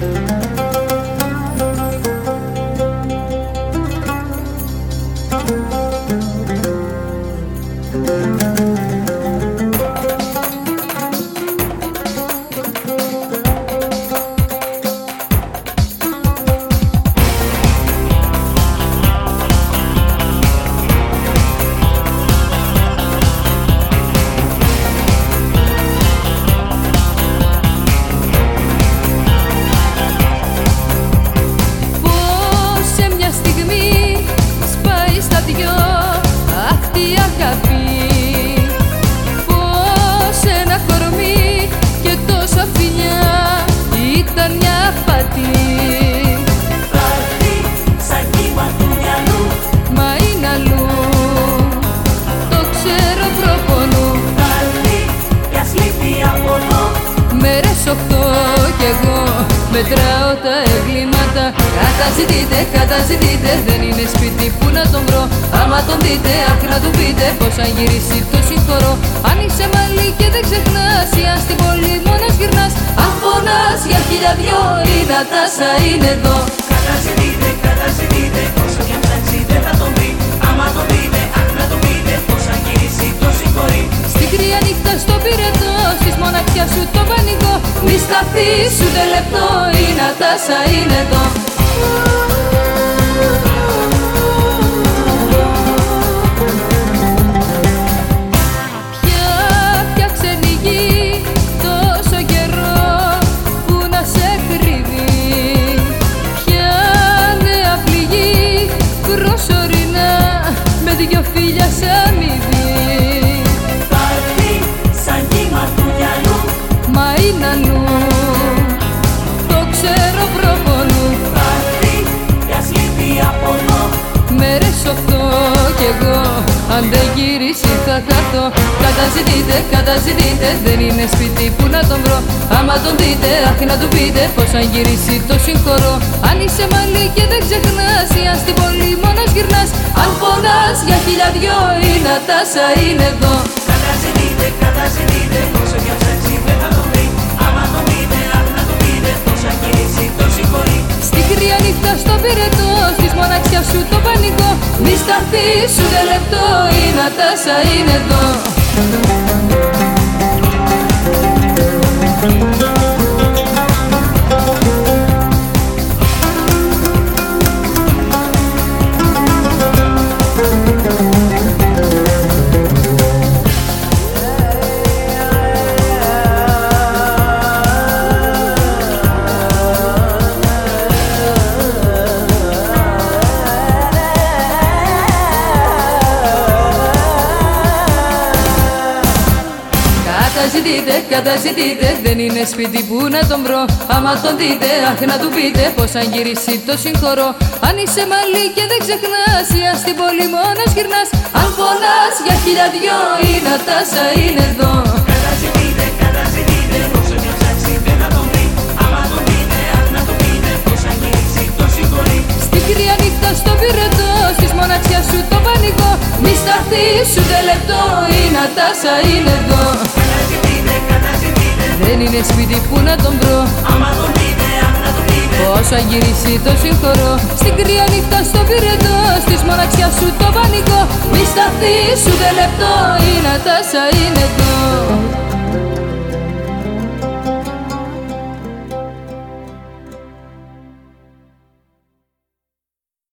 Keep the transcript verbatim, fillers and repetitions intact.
Κι εγώ μετράω τα εγκλήματα. Καταζητείτε, καταζητείτε, δεν είναι σπίτι που να τον βρω. Άμα τον δείτε, αχ να του πείτε πως αν γυρίσει το συγχωρώ. Αν είσαι μαλλί και δεν ξεχνάς, ή αν στην πόλη μόνος γυρνάς, αν πονάς για χίλια δυο, η Νατάσα είναι εδώ. Καταζητείτε, καταζητείτε, όσο και αν ψάξει δεν θα τον βρει. Άμα τον δείτε, αχ να του πείτε πως αν γυρίσει το συγχωρεί. Στην κρύα νύχτα στο πυρετό, στις μοναξιά σου το πανικό, μη σταθείς ούτε λεπτό, η Νατάσα είναι εδώ. Ποια, ποια ξένη γη, τόσο καιρό που να σε κρύβει. Ποια νέα πληγή, προσωρινά, με δυο φίλια σε αμοιβή. Κι εγώ αν δεν γυρίσει θα χαθώ. Καταζητείτε, καταζητείτε, δεν είναι σπίτι που να τον βρω. Άμα τον δείτε, αχ να του πείτε πως αν γυρίσει το συγχωρώ. Αν είσαι μαλλί και δεν ξεχνάς, ή αν στην πόλη μόνος γυρνάς, αν πονάς για χίλια δυο, η Νατάσα είναι εδώ. Καταζητείτε, καταζητείτε, όσο κι αν ψάξει δεν θα τον βρει. Άμα τον δείτε, αχ να του πείτε πως αν γυρίσει το συγχωρεί. Στην κρύα νύχτα στο πυρετό, στις μοναξιά σου το πανικό, μη σταθείς ούτε λεπτό, η Νατάσα είναι εδώ. Καταζητείτε, καταζητείτε, δεν είναι σπίτι που να τον βρω. Άμα τον δείτε, αχ να του πείτε πως αν γυρίσει το συγχωρώ. Αν είσαι μαλλί και δεν ξεχνάς, ή αν στην πόλη μόνος γυρνάς, αν πονάς για χίλια δυο, η Νατάσα είναι εδώ. Καταζητείτε, καταζητείτε, όσο κι αν ψάξει δεν θα τον βρει. Άμα τον δείτε, αχ να του πείτε πως αν γυρίσει το συγχωρεί. Στην κρύα νύχτα στο πυρετό, στις μοναξιά σου το πανικό, μη σταθείς ούτε λεπτό, η Νατάσα είναι εδώ. Καταζητείτε, καταζητείτε, δεν είναι σπίτι που να τον βρω. Άμα τον δείτε, αχ να του πείτε πως αν γυρίσει το συγχωρώ. Στην κρύα νύχτα στο πυρετό, στις μοναξιά σου το πανικό, μη σταθείς ούτε λεπτό, η Νατάσα είναι εδώ.